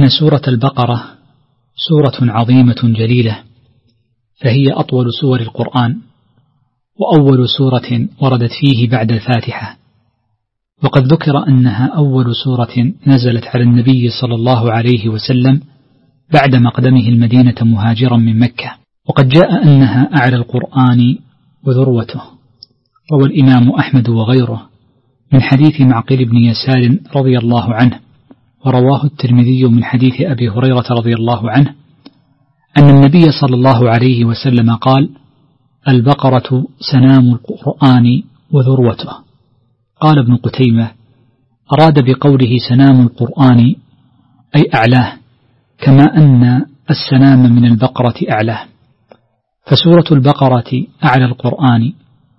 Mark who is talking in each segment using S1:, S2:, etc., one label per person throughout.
S1: سورة البقرة سورة عظيمة جليلة، فهي أطول سور القرآن، وأول سورة وردت فيه بعد الفاتحة، وقد ذكر أنها أول سورة نزلت على النبي صلى الله عليه وسلم بعد مقدمه المدينة مهاجرا من مكة، وقد جاء أنها أعلى القرآن وذروته. روى الإمام أحمد وغيره من حديث معقل بن يسار رضي الله عنه، ورواه الترمذي من حديث أبي هريرة رضي الله عنه أن النبي صلى الله عليه وسلم قال: البقرة سنام القرآن وذروته. قال ابن قتيمة: أراد بقوله سنام القرآن أي أعلاه، كما أن السنام من البقرة أعلاه، فسورة البقرة أعلى القرآن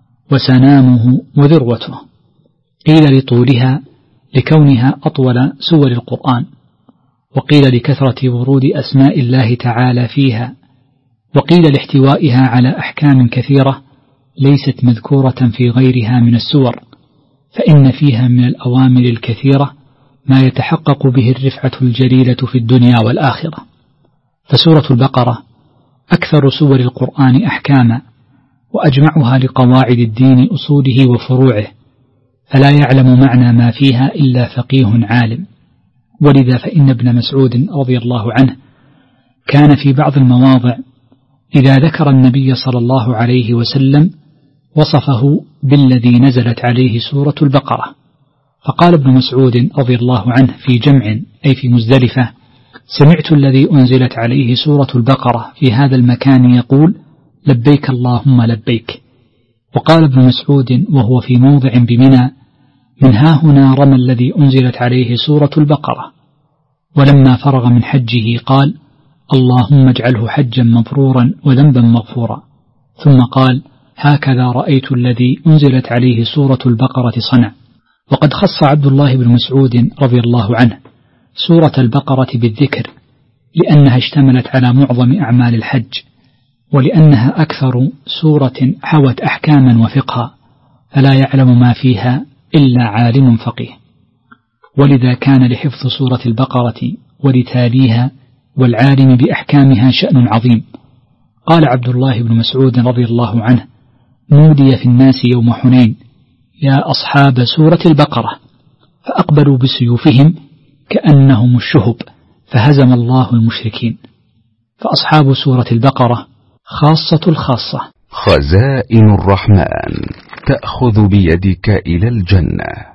S1: وسنامه وذروته. قيل لطولها لكونها أطول سور القرآن، وقيل لكثرة ورود أسماء الله تعالى فيها، وقيل لاحتوائها على أحكام كثيرة ليست مذكورة في غيرها من السور، فإن فيها من الأوامر الكثيرة ما يتحقق به الرفعة الجليلة في الدنيا والآخرة. فسورة البقرة أكثر سور القرآن أحكاما، وأجمعها لقواعد الدين أصوله وفروعه، فلا يعلم معنى ما فيها إلا فقيه عالم. ولذا فإن ابن مسعود رضي الله عنه كان في بعض المواضع إذا ذكر النبي صلى الله عليه وسلم وصفه بالذي نزلت عليه سورة البقرة، فقال ابن مسعود رضي الله عنه في جمع أي في مزدلفة: سمعت الذي أنزلت عليه سورة البقرة في هذا المكان يقول: لبيك اللهم لبيك. وقال ابن مسعود وهو في موضع بمنى: من ها هنا رمى الذي أنزلت عليه سورة البقرة. ولما فرغ من حجه قال: اللهم اجعله حجا مبرورا وذنبا مغفورا. ثم قال: هكذا رأيت الذي أنزلت عليه سورة البقرة صنع. وقد خص عبد الله بن مسعود رضي الله عنه سورة البقرة بالذكر، لأنها اشتملت على معظم أعمال الحج، ولأنها أكثر سورة حوت أحكاما وفقها، فلا يعلم ما فيها إلا عالم فقيه. ولذا كان لحفظ سورة البقرة ولتاليها والعالم بأحكامها شأن عظيم. قال عبد الله بن مسعود رضي الله عنه: نودي في الناس يوم حنين: يا أصحاب سورة البقرة، فأقبلوا بسيوفهم كأنهم الشهب، فهزم الله المشركين. فأصحاب سورة البقرة خاصة الخاصة.
S2: خزائن الرحمن تأخذ بيدك إلى الجنة.